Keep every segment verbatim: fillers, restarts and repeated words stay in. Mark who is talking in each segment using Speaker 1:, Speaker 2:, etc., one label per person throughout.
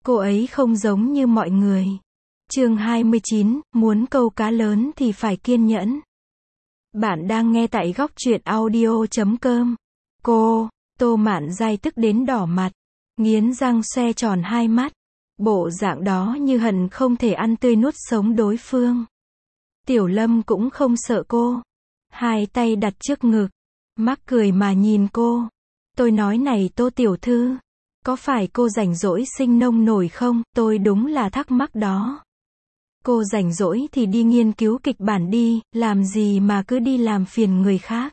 Speaker 1: Cô ấy không giống như mọi người. Chương hai mươi chín, muốn câu cá lớn thì phải kiên nhẫn. Bạn đang nghe tại góc truyện audio chấm com. Cô, Tô Mạn Giai tức đến đỏ mặt, nghiến răng xoe tròn hai mắt. Bộ dạng đó như hận không thể ăn tươi nuốt sống đối phương. Tiểu Lâm cũng không sợ cô. Hai tay đặt trước ngực, mắc cười mà nhìn cô. Tôi nói này Tô tiểu thư, có phải cô rảnh rỗi sinh nông nổi không? Tôi đúng là thắc mắc đó. Cô rảnh rỗi thì đi nghiên cứu kịch bản đi, làm gì mà cứ đi làm phiền người khác.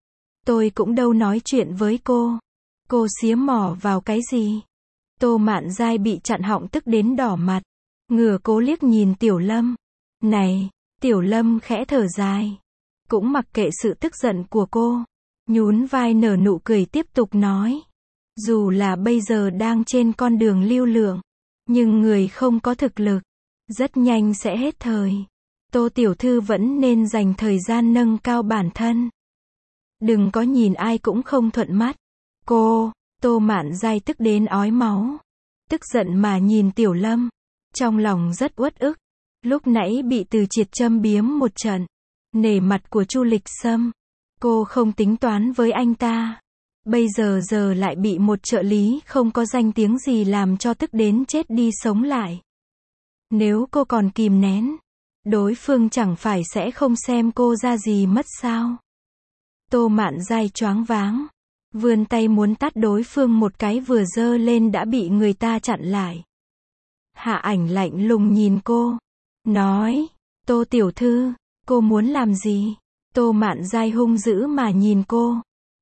Speaker 1: Tôi cũng đâu nói chuyện với cô. Cô xía mỏ vào cái gì? Tô Mạn Giai bị chặn họng tức đến đỏ mặt. Ngửa cố liếc nhìn Tiểu Lâm. Này, Tiểu Lâm khẽ thở dài. Cũng mặc kệ sự tức giận của cô. Nhún vai nở nụ cười tiếp tục nói. Dù là bây giờ đang trên con đường lưu lượng, nhưng người không có thực lực, rất nhanh sẽ hết thời. Tô tiểu thư vẫn nên dành thời gian nâng cao bản thân. Đừng có nhìn ai cũng không thuận mắt. Cô, Tô Mạn Giai tức đến ói máu. Tức giận mà nhìn Tiểu Lâm. Trong lòng rất uất ức. Lúc nãy bị Từ Triệt châm biếm một trận. Nể mặt của Chu Lịch Sâm. Cô không tính toán với anh ta. Bây giờ giờ lại bị một trợ lý không có danh tiếng gì làm cho tức đến chết đi sống lại. Nếu cô còn kìm nén, đối phương chẳng phải sẽ không xem cô ra gì mất sao? Tô Mạn Giai choáng váng, vươn tay muốn tát đối phương một cái vừa giơ lên đã bị người ta chặn lại. Hạ Ảnh lạnh lùng nhìn cô, nói, Tô tiểu thư, cô muốn làm gì? Tô Mạn Giai hung dữ mà nhìn cô,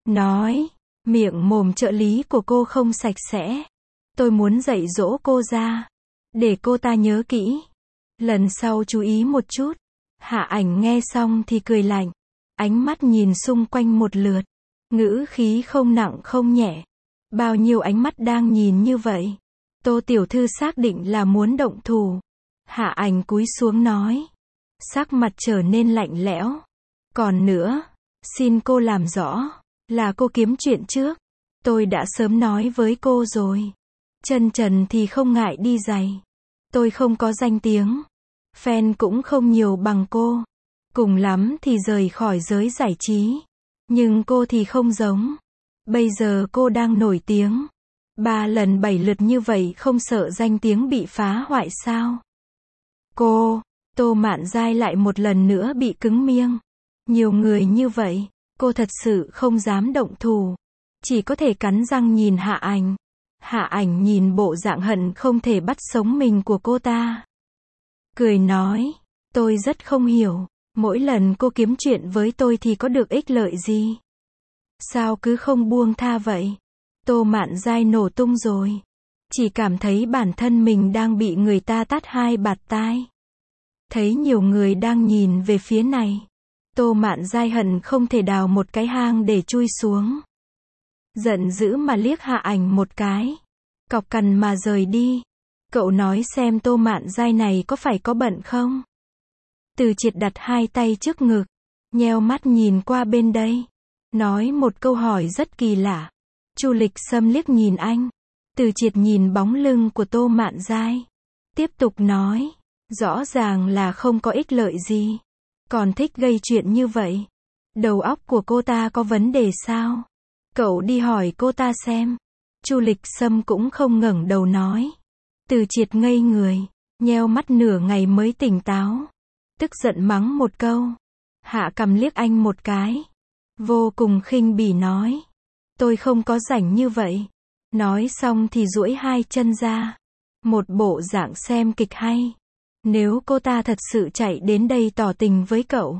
Speaker 1: nói, miệng mồm trợ lý của cô không sạch sẽ. Tôi muốn dạy dỗ cô ra, để cô ta nhớ kỹ. Lần sau chú ý một chút. Hạ Ảnh nghe xong thì cười lạnh. Ánh mắt nhìn xung quanh một lượt. Ngữ khí không nặng không nhẹ. Bao nhiêu ánh mắt đang nhìn như vậy. Tô tiểu thư xác định là muốn động thủ. Hạ Ảnh cúi xuống nói. Sắc mặt trở nên lạnh lẽo. Còn nữa, xin cô làm rõ. Là cô kiếm chuyện trước. Tôi đã sớm nói với cô rồi. Chân trần thì không ngại đi giày. Tôi không có danh tiếng. Fan cũng không nhiều bằng cô. Cùng lắm thì rời khỏi giới giải trí. Nhưng cô thì không giống. Bây giờ cô đang nổi tiếng. Ba lần bảy lượt như vậy không sợ danh tiếng bị phá hoại sao? Cô, Tô Mạn Giai lại một lần nữa bị cứng miệng. Nhiều người như vậy, cô thật sự không dám động thủ. Chỉ có thể cắn răng nhìn Hạ Ảnh. Hạ Ảnh nhìn bộ dạng hận không thể bắt sống mình của cô ta. Cười nói, tôi rất không hiểu, mỗi lần cô kiếm chuyện với tôi thì có được ích lợi gì? Sao cứ không buông tha vậy? Tô Mạn Giai nổ tung rồi. Chỉ cảm thấy bản thân mình đang bị người ta tát hai bạt tai. Thấy nhiều người đang nhìn về phía này. Tô Mạn Giai hận không thể đào một cái hang để chui xuống. Giận dữ mà liếc Hạ Ảnh một cái. Cọc cằn mà rời đi. Cậu nói xem Tô Mạn Giai này có phải có bận không? Từ Triệt đặt hai tay trước ngực. Nheo mắt nhìn qua bên đây. Nói một câu hỏi rất kỳ lạ. Chu Lịch Sâm liếc nhìn anh. Từ Triệt nhìn bóng lưng của Tô Mạn Giai. Tiếp tục nói. Rõ ràng là không có ích lợi gì. Còn thích gây chuyện như vậy. Đầu óc của cô ta có vấn đề sao? Cậu đi hỏi cô ta xem. Chu Lịch Sâm cũng không ngẩng đầu nói. Từ Triệt ngây người, nheo mắt nửa ngày mới tỉnh táo. Tức giận mắng một câu. Hạ Cầm liếc anh một cái. Vô cùng khinh bỉ nói. Tôi không có rảnh như vậy. Nói xong thì duỗi hai chân ra. Một bộ dạng xem kịch hay. Nếu cô ta thật sự chạy đến đây tỏ tình với cậu,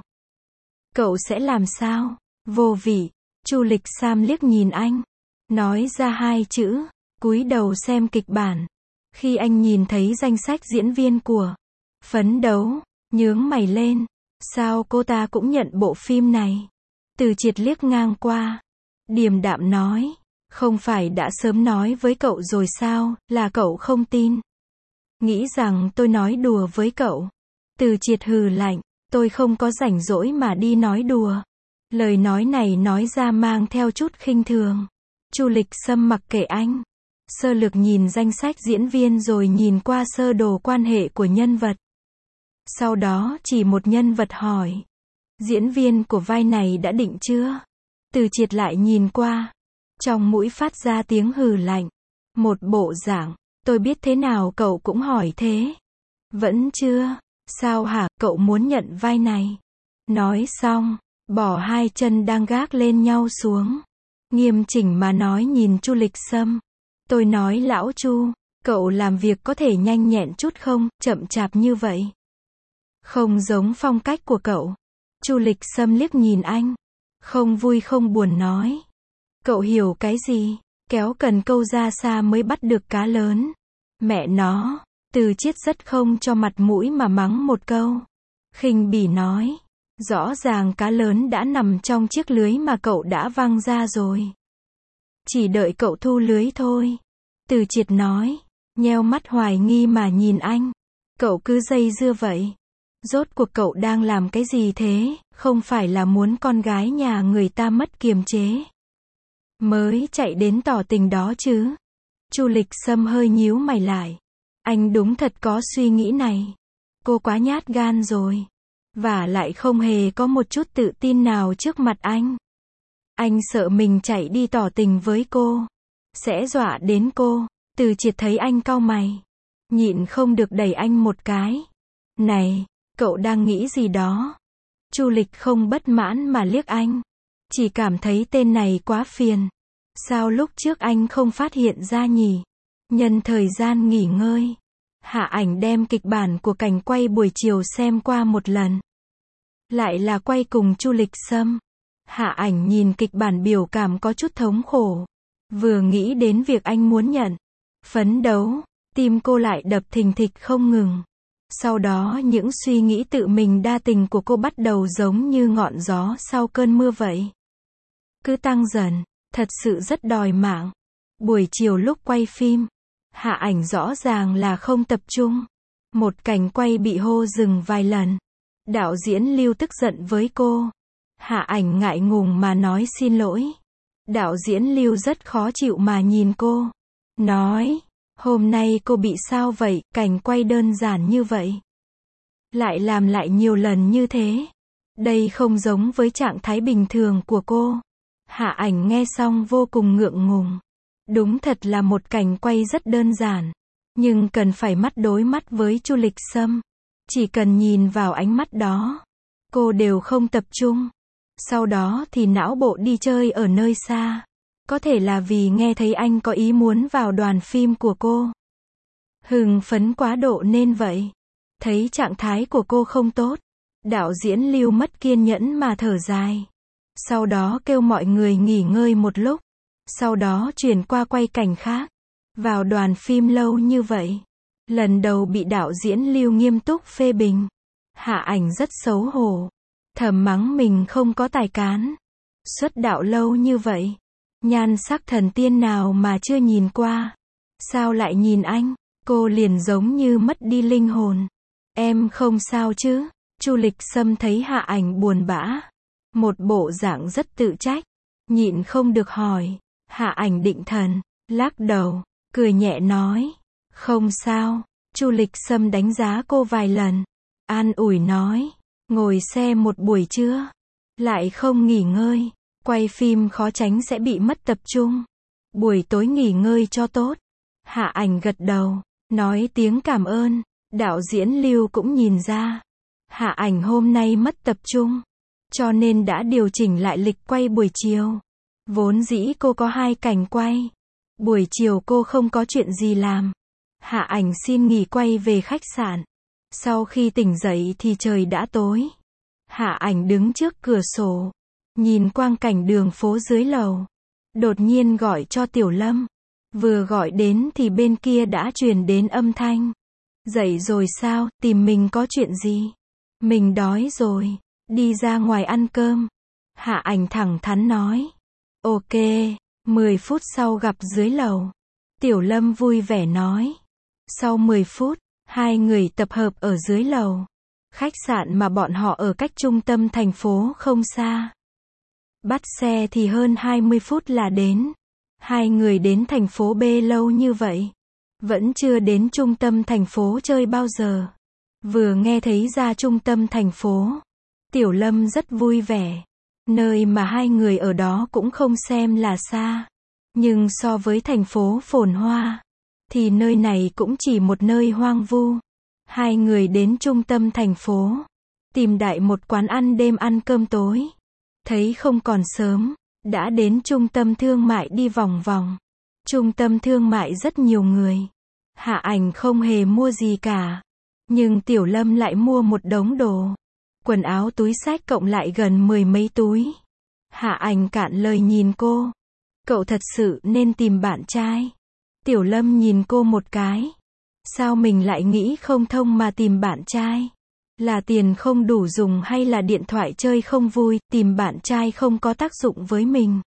Speaker 1: cậu sẽ làm sao? Vô vị. Chu Lịch Sam liếc nhìn anh. Nói ra hai chữ. Cúi đầu xem kịch bản. Khi anh nhìn thấy danh sách diễn viên của Phấn Đấu, nhướng mày lên. Sao cô ta cũng nhận bộ phim này? Từ Triệt liếc ngang qua. Điềm đạm nói. Không phải đã sớm nói với cậu rồi sao, là cậu không tin. Nghĩ rằng tôi nói đùa với cậu. Từ Triệt hừ lạnh. Tôi không có rảnh rỗi mà đi nói đùa. Lời nói này nói ra mang theo chút khinh thường. Chu Lịch Sâm mặc kệ anh. sơ lược nhìn danh sách diễn viên rồi nhìn qua sơ đồ quan hệ của nhân vật. Sau đó chỉ một nhân vật hỏi. Diễn viên của vai này đã định chưa? Từ Triệt lại nhìn qua. Trong mũi phát ra tiếng hừ lạnh. Một bộ dạng, tôi biết thế nào cậu cũng hỏi thế. Vẫn chưa? Sao hả, cậu muốn nhận vai này? Nói xong, bỏ hai chân đang gác lên nhau xuống. Nghiêm chỉnh mà nói nhìn Chu Lịch Sâm. Tôi nói lão Chu, cậu làm việc có thể nhanh nhẹn chút không, chậm chạp như vậy. Không giống phong cách của cậu. Chu Lịch Sâm liếc nhìn anh. Không vui không buồn nói. Cậu hiểu cái gì? Kéo cần câu ra xa mới bắt được cá lớn. Mẹ nó, Từ Chiết rất không cho mặt mũi mà mắng một câu. Khinh bỉ nói. Rõ ràng cá lớn đã nằm trong chiếc lưới mà cậu đã văng ra rồi. Chỉ đợi cậu thu lưới thôi. Từ Triệt nói. Nheo mắt hoài nghi mà nhìn anh. Cậu cứ dây dưa vậy. Rốt cuộc cậu đang làm cái gì thế, không phải là muốn con gái nhà người ta mất kiềm chế. Mới chạy đến tỏ tình đó chứ. Chu Lịch Sâm hơi nhíu mày lại. Anh đúng thật có suy nghĩ này. Cô quá nhát gan rồi. Và lại không hề có một chút tự tin nào trước mặt anh. Anh sợ mình chạy đi tỏ tình với cô. Sẽ dọa đến cô. Từ Triệt thấy anh cau mày. Nhịn không được đẩy anh một cái. Này, cậu đang nghĩ gì đó? Chu Lịch không bất mãn mà liếc anh. Chỉ cảm thấy tên này quá phiền. Sao lúc trước anh không phát hiện ra nhỉ? Nhân thời gian nghỉ ngơi, Hạ Ảnh đem kịch bản của cảnh quay buổi chiều xem qua một lần. Lại là quay cùng Chu Lịch Sâm. Hạ Ảnh nhìn kịch bản biểu cảm có chút thống khổ. Vừa nghĩ đến việc anh muốn nhận, phấn đấu, tim cô lại đập thình thịch không ngừng. Sau đó những suy nghĩ tự mình đa tình của cô bắt đầu giống như ngọn gió sau cơn mưa vậy. Cứ tăng dần, thật sự rất đòi mạng. Buổi chiều lúc quay phim, Hạ Ảnh rõ ràng là không tập trung. Một cảnh quay bị hô dừng vài lần. Đạo diễn Lưu tức giận với cô. Hạ Ảnh ngại ngùng mà nói xin lỗi. Đạo diễn Lưu rất khó chịu mà nhìn cô. Nói, hôm nay cô bị sao vậy, cảnh quay đơn giản như vậy. Lại làm lại nhiều lần như thế. Đây không giống với trạng thái bình thường của cô. Hạ Ảnh nghe xong vô cùng ngượng ngùng. Đúng thật là một cảnh quay rất đơn giản. Nhưng cần phải mắt đối mắt với Chu Lịch Sâm. Chỉ cần nhìn vào ánh mắt đó, cô đều không tập trung. Sau đó thì não bộ đi chơi ở nơi xa. Có thể là vì nghe thấy anh có ý muốn vào đoàn phim của cô. Hưng phấn quá độ nên vậy. Thấy trạng thái của cô không tốt, đạo diễn Lưu mất kiên nhẫn mà thở dài. Sau đó kêu mọi người nghỉ ngơi một lúc. Sau đó chuyển qua quay cảnh khác. Vào đoàn phim lâu như vậy, lần đầu bị đạo diễn Lưu nghiêm túc phê bình. Hạ Ảnh rất xấu hổ. Thầm mắng mình không có tài cán. Xuất đạo lâu như vậy, nhan sắc thần tiên nào mà chưa nhìn qua. Sao lại nhìn anh? Cô liền giống như mất đi linh hồn. Em không sao chứ? Chu Lịch Sâm thấy Hạ Ảnh buồn bã. Một bộ dạng rất tự trách. Nhịn không được hỏi. Hạ Ảnh định thần, lắc đầu, cười nhẹ nói. Không sao. Chu Lịch Sâm đánh giá cô vài lần. An ủi nói. Ngồi xe một buổi trưa. Lại không nghỉ ngơi. Quay phim khó tránh sẽ bị mất tập trung. Buổi tối nghỉ ngơi cho tốt. Hạ Ảnh gật đầu. Nói tiếng cảm ơn. Đạo diễn Lưu cũng nhìn ra. Hạ Ảnh hôm nay mất tập trung. Cho nên đã điều chỉnh lại lịch quay buổi chiều. Vốn dĩ cô có hai cảnh quay. Buổi chiều cô không có chuyện gì làm. Hạ Ảnh xin nghỉ quay về khách sạn. Sau khi tỉnh dậy thì trời đã tối. Hạ Ảnh đứng trước cửa sổ. Nhìn quang cảnh đường phố dưới lầu. Đột nhiên gọi cho Tiểu Lâm. Vừa gọi đến thì bên kia đã truyền đến âm thanh. Dậy rồi sao, tìm mình có chuyện gì? Mình đói rồi. Đi ra ngoài ăn cơm. Hạ Ảnh thẳng thắn nói. Ok, mười phút sau gặp dưới lầu. Tiểu Lâm vui vẻ nói. Sau mười phút, hai người tập hợp ở dưới lầu. Khách sạn mà bọn họ ở cách trung tâm thành phố không xa. Bắt xe thì hơn hai mươi phút là đến. Hai người đến thành phố B lâu như vậy, vẫn chưa đến trung tâm thành phố chơi bao giờ. Vừa nghe thấy ra trung tâm thành phố, Tiểu Lâm rất vui vẻ. Nơi mà hai người ở đó cũng không xem là xa. Nhưng so với thành phố phồn hoa, thì nơi này cũng chỉ một nơi hoang vu. Hai người đến trung tâm thành phố, tìm đại một quán ăn đêm ăn cơm tối. Thấy không còn sớm, đã đến trung tâm thương mại đi vòng vòng. Trung tâm thương mại rất nhiều người. Hạ Ảnh không hề mua gì cả. Nhưng Tiểu Lâm lại mua một đống đồ. Quần áo túi xách cộng lại gần mười mấy túi. Hạ Ảnh cạn lời nhìn cô. Cậu thật sự nên tìm bạn trai. Tiểu Lâm nhìn cô một cái. Sao mình lại nghĩ không thông mà tìm bạn trai? Là tiền không đủ dùng hay là điện thoại chơi không vui, tìm bạn trai không có tác dụng với mình.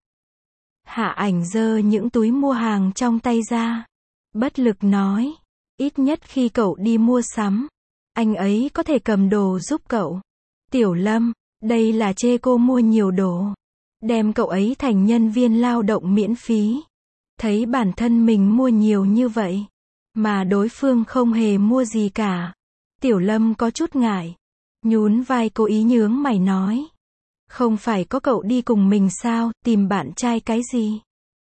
Speaker 1: Hạ Ảnh giơ những túi mua hàng trong tay ra. Bất lực nói. Ít nhất khi cậu đi mua sắm, anh ấy có thể cầm đồ giúp cậu. Tiểu Lâm, đây là chê cô mua nhiều đồ. Đem cậu ấy thành nhân viên lao động miễn phí. Thấy bản thân mình mua nhiều như vậy, mà đối phương không hề mua gì cả. Tiểu Lâm có chút ngại. Nhún vai cố ý nhướng mày nói. Không phải có cậu đi cùng mình sao, tìm bạn trai cái gì?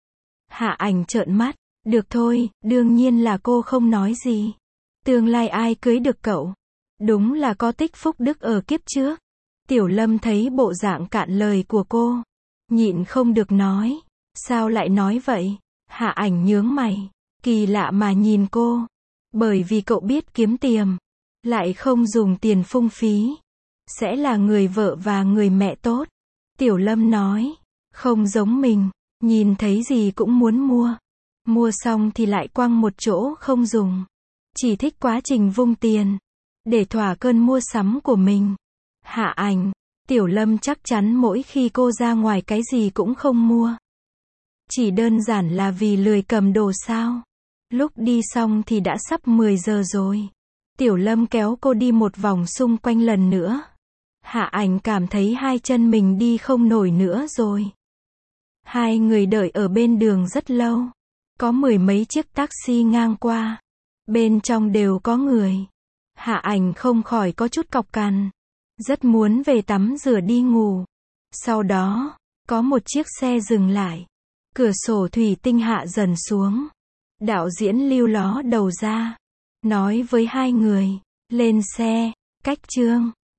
Speaker 1: Hạ Ảnh trợn mắt. Được thôi, đương nhiên là cô không nói gì. Tương lai ai cưới được cậu? Đúng là có tích phúc đức ở kiếp trước. Tiểu Lâm thấy bộ dạng cạn lời của cô, nhịn không được nói. Sao lại nói vậy? Hạ Ảnh nhướng mày. Kỳ lạ mà nhìn cô. Bởi vì cậu biết kiếm tiền, lại không dùng tiền phung phí. Sẽ là người vợ và người mẹ tốt. Tiểu Lâm nói. Không giống mình, nhìn thấy gì cũng muốn mua. Mua xong thì lại quăng một chỗ không dùng. Chỉ thích quá trình vung tiền, để thỏa cơn mua sắm của mình. Hạ Ảnh. Tiểu Lâm chắc chắn mỗi khi cô ra ngoài cái gì cũng không mua. Chỉ đơn giản là vì lười cầm đồ sao? Lúc đi xong thì đã sắp mười giờ rồi. Tiểu Lâm kéo cô đi một vòng xung quanh lần nữa. Hạ Ảnh cảm thấy hai chân mình đi không nổi nữa rồi. Hai người đợi ở bên đường rất lâu. Có mười mấy chiếc taxi ngang qua. Bên trong đều có người. Hạ Ảnh không khỏi có chút cọc cằn. Rất muốn về tắm rửa đi ngủ. Sau đó, có một chiếc xe dừng lại. Cửa sổ thủy tinh hạ dần xuống. Đạo diễn Lưu ló đầu ra. Nói với hai người. Lên xe. Cách chương.